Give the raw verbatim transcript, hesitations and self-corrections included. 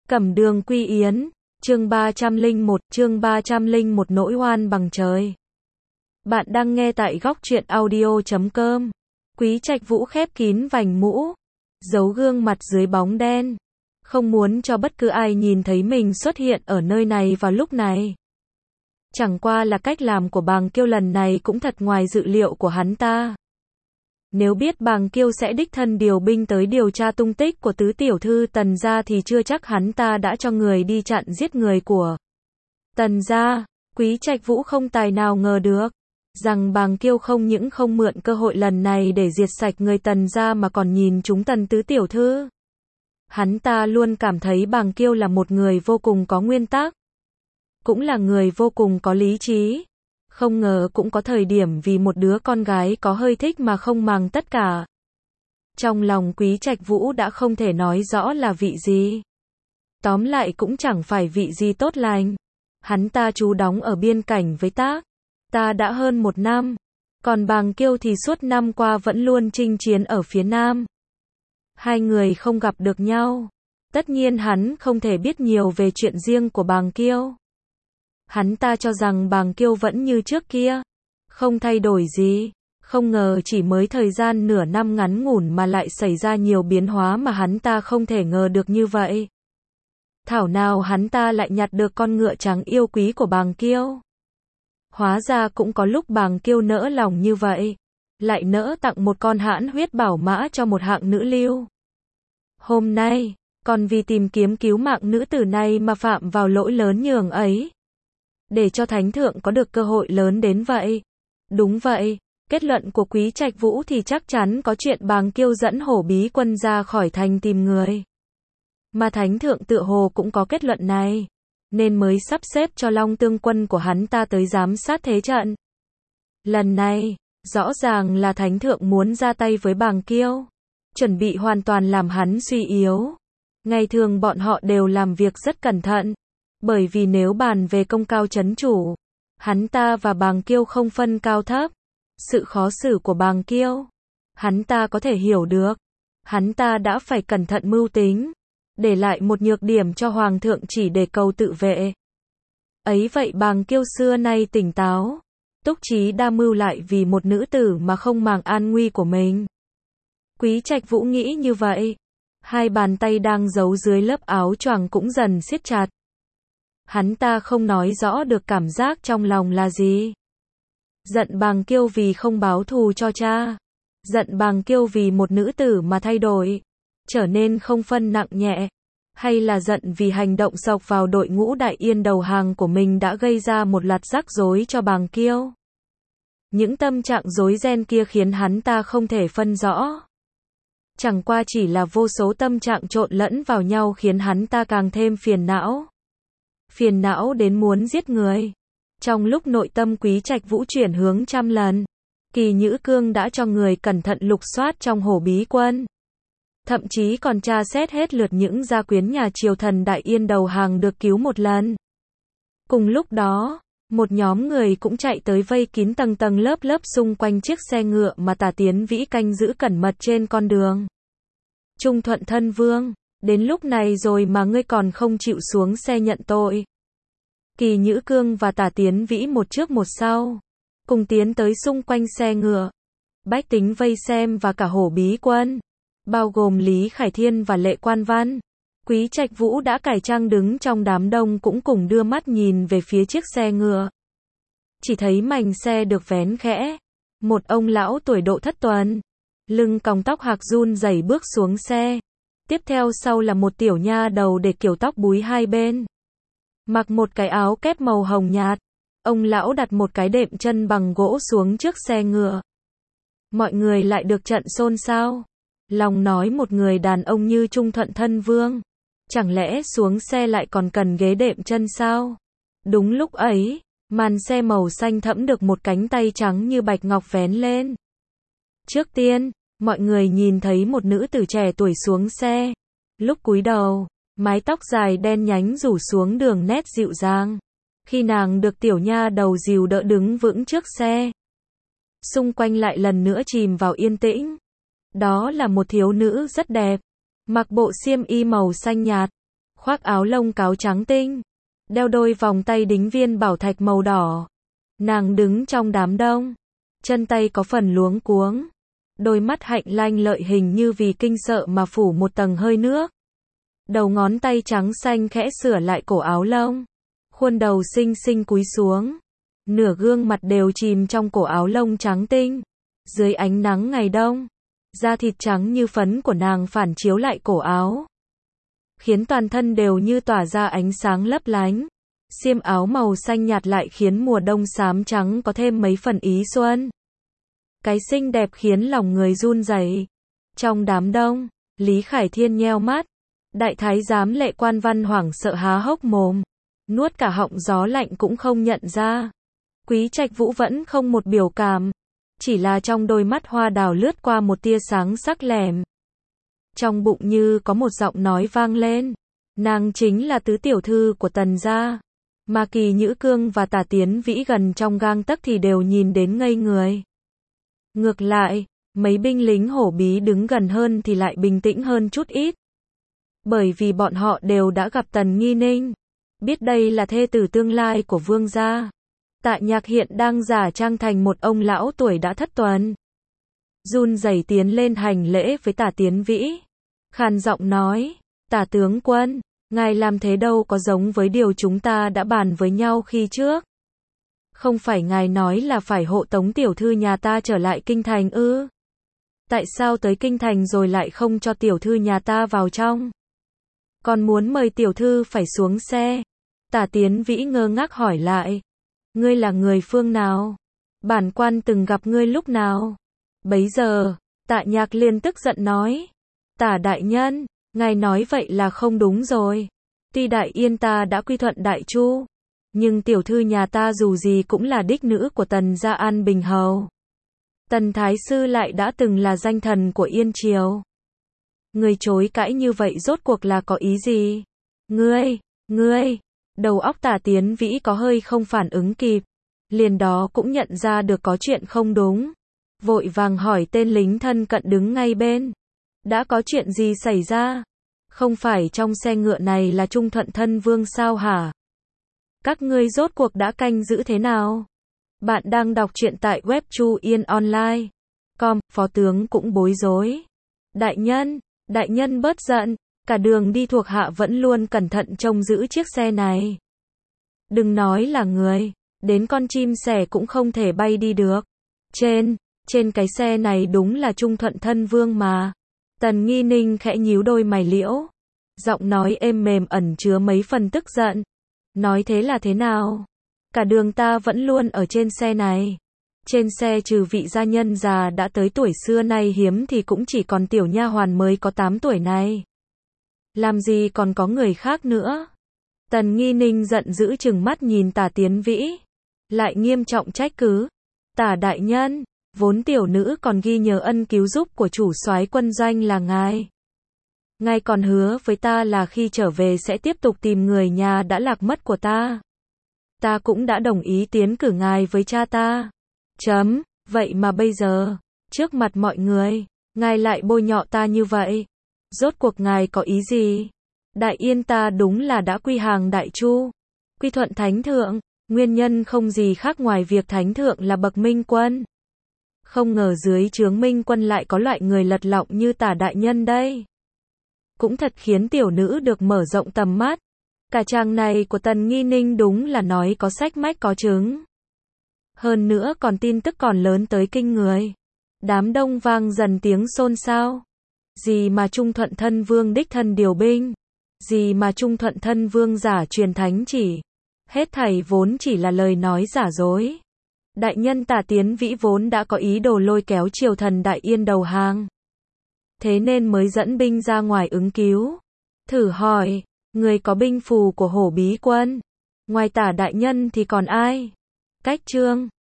Cẩm Đường Quy Yến, chương ba trăm lẻ một, chương ba trăm lẻ một nỗi oan bằng trời. Bạn đang nghe tại góc truyện audio chấm com. Quý Trạch Vũ khép kín vành mũ, giấu gương mặt dưới bóng đen, không muốn cho bất cứ ai nhìn thấy mình xuất hiện ở nơi này vào lúc này. Chẳng qua là cách làm của Bàng Kiêu lần này cũng thật ngoài dự liệu của hắn ta. Nếu biết Bàng Kiêu sẽ đích thân điều binh tới điều tra tung tích của tứ tiểu thư Tần gia thì chưa chắc hắn ta đã cho người đi chặn giết người của Tần gia. Quý Trạch Vũ không tài nào ngờ được rằng Bàng Kiêu không những không mượn cơ hội lần này để diệt sạch người Tần gia mà còn nhìn trúng Tần tứ tiểu thư. Hắn ta luôn cảm thấy Bàng Kiêu là một người vô cùng có nguyên tắc, cũng là người vô cùng có lý trí. Không ngờ cũng có thời điểm vì một đứa con gái có hơi thích mà không màng tất cả. Trong lòng Quý Trạch Vũ đã không thể nói rõ là vị gì. Tóm lại cũng chẳng phải vị gì tốt lành. Hắn ta trú đóng ở biên cảnh với ta. Ta đã hơn một năm. Còn Bàng Kiêu thì suốt năm qua vẫn luôn chinh chiến ở phía Nam. Hai người không gặp được nhau. Tất nhiên hắn không thể biết nhiều về chuyện riêng của Bàng Kiêu. Hắn ta cho rằng Bàng Kiêu vẫn như trước kia, không thay đổi gì. Không ngờ chỉ mới thời gian nửa năm ngắn ngủn mà lại xảy ra nhiều biến hóa mà hắn ta không thể ngờ được như vậy. Thảo nào hắn ta lại nhặt được con ngựa trắng yêu quý của Bàng Kiêu. Hóa ra cũng có lúc Bàng Kiêu nỡ lòng như vậy, lại nỡ tặng một con hãn huyết bảo mã cho một hạng nữ lưu. Hôm nay, còn vì tìm kiếm cứu mạng nữ tử này mà phạm vào lỗi lớn nhường ấy. Để cho Thánh Thượng có được cơ hội lớn đến vậy. Đúng vậy, kết luận của Quý Trạch Vũ thì chắc chắn có chuyện Bàng Kiêu dẫn hổ bí quân ra khỏi thành tìm người. Mà Thánh Thượng tựa hồ cũng có kết luận này, nên mới sắp xếp cho Long Tương quân của hắn ta tới giám sát thế trận. Lần này, rõ ràng là Thánh Thượng muốn ra tay với Bàng Kiêu, chuẩn bị hoàn toàn làm hắn suy yếu. Ngày thường bọn họ đều làm việc rất cẩn thận. Bởi vì nếu bàn về công cao chấn chủ, hắn ta và Bàng Kiêu không phân cao thấp. Sự khó xử của Bàng Kiêu, hắn ta có thể hiểu được. Hắn ta đã phải cẩn thận mưu tính, để lại một nhược điểm cho Hoàng thượng chỉ để cầu tự vệ. Ấy vậy Bàng Kiêu xưa nay tỉnh táo, túc trí đa mưu lại vì một nữ tử mà không màng an nguy của mình. Quý Trạch Vũ nghĩ như vậy. Hai bàn tay đang giấu dưới lớp áo choàng cũng dần siết chặt. Hắn ta không nói rõ được cảm giác trong lòng là gì. Giận Bàng Kiêu vì không báo thù cho cha. Giận Bàng Kiêu vì một nữ tử mà thay đổi, trở nên không phân nặng nhẹ. Hay là giận vì hành động xộc vào đội ngũ Đại Yên đầu hàng của mình đã gây ra một loạt rắc rối cho Bàng Kiêu. Những tâm trạng rối ren kia khiến hắn ta không thể phân rõ. Chẳng qua chỉ là vô số tâm trạng trộn lẫn vào nhau khiến hắn ta càng thêm phiền não. Phiền não đến muốn giết người. Trong lúc nội tâm Quý Trạch Vũ chuyển hướng trăm lần, Kỳ Nhữ Cương đã cho người cẩn thận lục soát trong hổ bí quân. Thậm chí còn tra xét hết lượt những gia quyến nhà triều thần Đại Yên đầu hàng được cứu một lần. Cùng lúc đó, một nhóm người cũng chạy tới vây kín tầng tầng lớp lớp xung quanh chiếc xe ngựa mà Tả Tiến Vĩ canh giữ cẩn mật trên con đường. Trung Thuận thân vương, đến lúc này rồi mà ngươi còn không chịu xuống xe nhận tội. Kỳ Nhữ Cương và Tả Tiến Vĩ một trước một sau, cùng tiến tới xung quanh xe ngựa. Bách tính vây xem và cả hổ bí quân, bao gồm Lý Khải Thiên và Lệ Quan Văn. Quý Trạch Vũ đã cải trang đứng trong đám đông cũng cùng đưa mắt nhìn về phía chiếc xe ngựa. Chỉ thấy mành xe được vén khẽ. Một ông lão tuổi độ thất tuần, lưng còng tóc hạc run rẩy bước xuống xe. Tiếp theo sau là một tiểu nha đầu để kiểu tóc búi hai bên, mặc một cái áo kép màu hồng nhạt. Ông lão đặt một cái đệm chân bằng gỗ xuống trước xe ngựa. Mọi người lại được trận xôn xao. Lòng nói một người đàn ông như Trung Thuận thân vương, chẳng lẽ xuống xe lại còn cần ghế đệm chân sao? Đúng lúc ấy, màn xe màu xanh thẫm được một cánh tay trắng như bạch ngọc vén lên. Trước tiên, mọi người nhìn thấy một nữ tử trẻ tuổi xuống xe. Lúc cúi đầu, mái tóc dài đen nhánh rủ xuống đường nét dịu dàng. Khi nàng được tiểu nha đầu dìu đỡ đứng vững trước xe, xung quanh lại lần nữa chìm vào yên tĩnh. Đó là một thiếu nữ rất đẹp, mặc bộ xiêm y màu xanh nhạt, khoác áo lông cáo trắng tinh, đeo đôi vòng tay đính viên bảo thạch màu đỏ. Nàng đứng trong đám đông, chân tay có phần luống cuống, đôi mắt hạnh lanh lợi hình như vì kinh sợ mà phủ một tầng hơi nước. Đầu ngón tay trắng xanh khẽ sửa lại cổ áo lông, khuôn đầu xinh xinh cúi xuống, nửa gương mặt đều chìm trong cổ áo lông trắng tinh. Dưới ánh nắng ngày đông, da thịt trắng như phấn của nàng phản chiếu lại cổ áo, khiến toàn thân đều như tỏa ra ánh sáng lấp lánh. Xiêm áo màu xanh nhạt lại khiến mùa đông xám trắng có thêm mấy phần ý xuân. Cái xinh đẹp khiến lòng người run rẩy. Trong đám đông, Lý Khải Thiên nheo mắt, đại thái giám Lệ Quan Văn hoảng sợ há hốc mồm, nuốt cả họng gió lạnh cũng không nhận ra. Quý Trạch Vũ vẫn không một biểu cảm, chỉ là trong đôi mắt hoa đào lướt qua một tia sáng sắc lẻm. Trong bụng như có một giọng nói vang lên, nàng chính là tứ tiểu thư của Tần gia. Mà Kỳ Nhữ Cương và Tả Tiến Vĩ gần trong gang tấc thì đều nhìn đến ngây người. Ngược lại, mấy binh lính hổ bí đứng gần hơn thì lại bình tĩnh hơn chút ít. Bởi vì bọn họ đều đã gặp Tần Nghi Ninh, biết đây là thê tử tương lai của vương gia. Tạ Nhạc hiện đang giả trang thành một ông lão tuổi đã thất tuần, run rẩy tiến lên hành lễ với Tả Tiến Vĩ, khàn giọng nói, Tả tướng quân, ngài làm thế đâu có giống với điều chúng ta đã bàn với nhau khi trước. Không phải ngài nói là phải hộ tống tiểu thư nhà ta trở lại kinh thành ư? Tại sao tới kinh thành rồi lại không cho tiểu thư nhà ta vào trong? Còn muốn mời tiểu thư phải xuống xe. Tả Tiến Vĩ ngơ ngác hỏi lại, ngươi là người phương nào? Bản quan từng gặp ngươi lúc nào? Bấy giờ, Tạ Nhạc liền tức giận nói, Tả đại nhân, ngài nói vậy là không đúng rồi. Tuy Đại Yên ta đã quy thuận Đại Chu, nhưng tiểu thư nhà ta dù gì cũng là đích nữ của Tần gia An Bình Hầu. Tần Thái Sư lại đã từng là danh thần của Yên Triều. Người chối cãi như vậy rốt cuộc là có ý gì? Ngươi, ngươi, đầu óc Tả Tiến Vĩ có hơi không phản ứng kịp, liền đó cũng nhận ra được có chuyện không đúng. Vội vàng hỏi tên lính thân cận đứng ngay bên, đã có chuyện gì xảy ra? Không phải trong xe ngựa này là Trung Thuận Thân Vương sao hả? Các ngươi rốt cuộc đã canh giữ thế nào? Bạn đang đọc truyện tại web Chu Yên Online chấm com, phó tướng cũng bối rối. Đại nhân, đại nhân bớt giận, cả đường đi thuộc hạ vẫn luôn cẩn thận trông giữ chiếc xe này. Đừng nói là người, đến con chim sẻ cũng không thể bay đi được. Trên, trên cái xe này đúng là Trung Thuận Thân Vương mà. Tần Nghi Ninh khẽ nhíu đôi mày liễu, giọng nói êm mềm ẩn chứa mấy phần tức giận. Nói thế là thế nào? Cả đường ta vẫn luôn ở trên xe này. Trên xe trừ vị gia nhân già đã tới tuổi xưa nay hiếm thì cũng chỉ còn tiểu nha hoàn mới có tám tuổi này. Làm gì còn có người khác nữa? Tần Nghi Ninh giận dữ trừng mắt nhìn Tả Tiến Vĩ, lại nghiêm trọng trách cứ. Tả đại nhân, vốn tiểu nữ còn ghi nhớ ân cứu giúp của chủ soái quân doanh là ngài. Ngài còn hứa với ta là khi trở về sẽ tiếp tục tìm người nhà đã lạc mất của ta. Ta cũng đã đồng ý tiến cử ngài với cha ta. Chấm, vậy mà bây giờ, trước mặt mọi người, ngài lại bôi nhọ ta như vậy. Rốt cuộc ngài có ý gì? Đại Yên ta đúng là đã quy hàng Đại Chu, quy thuận Thánh Thượng, nguyên nhân không gì khác ngoài việc Thánh Thượng là bậc minh quân. Không ngờ dưới trướng minh quân lại có loại người lật lọng như Tả đại nhân đây. Cũng thật khiến tiểu nữ được mở rộng tầm mắt. Cả chàng này của Tần Nghi Ninh đúng là nói có sách mách có chứng. Hơn nữa còn tin tức còn lớn tới kinh người. Đám đông vang dần tiếng xôn xao. Gì mà Trung Thuận Thân Vương đích thân điều binh? Gì mà Trung Thuận Thân Vương giả truyền thánh chỉ? Hết thảy vốn chỉ là lời nói giả dối. Đại nhân Tả Tiến Vĩ vốn đã có ý đồ lôi kéo triều thần Đại Yên đầu hàng. Thế nên mới dẫn binh ra ngoài ứng cứu. Thử hỏi, người có binh phù của Hổ Bí Quân, ngoài Tả đại nhân thì còn ai? Cách chương